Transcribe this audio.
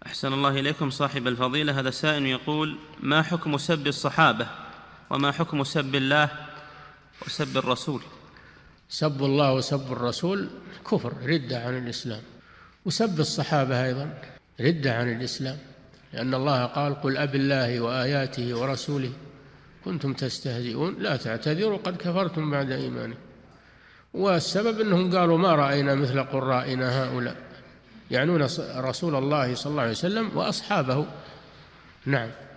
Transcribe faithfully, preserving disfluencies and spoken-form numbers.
أحسن الله إليكم صاحب الفضيلة. هذا سائل يقول: ما حكم سب الصحابة وما حكم سب الله وسب الرسول؟ سب الله وسب الرسول كفر، ردة عن الإسلام، وسب الصحابة أيضا ردة عن الإسلام، لأن الله قال: قل أب الله وآياته ورسوله كنتم تستهزئون لا تعتذروا قد كفرتم بعد إيمانكم. والسبب أنهم قالوا: ما رأينا مثل قرائنا هؤلاء، يعنون رسول الله صلى الله عليه وسلم وأصحابه. نعم.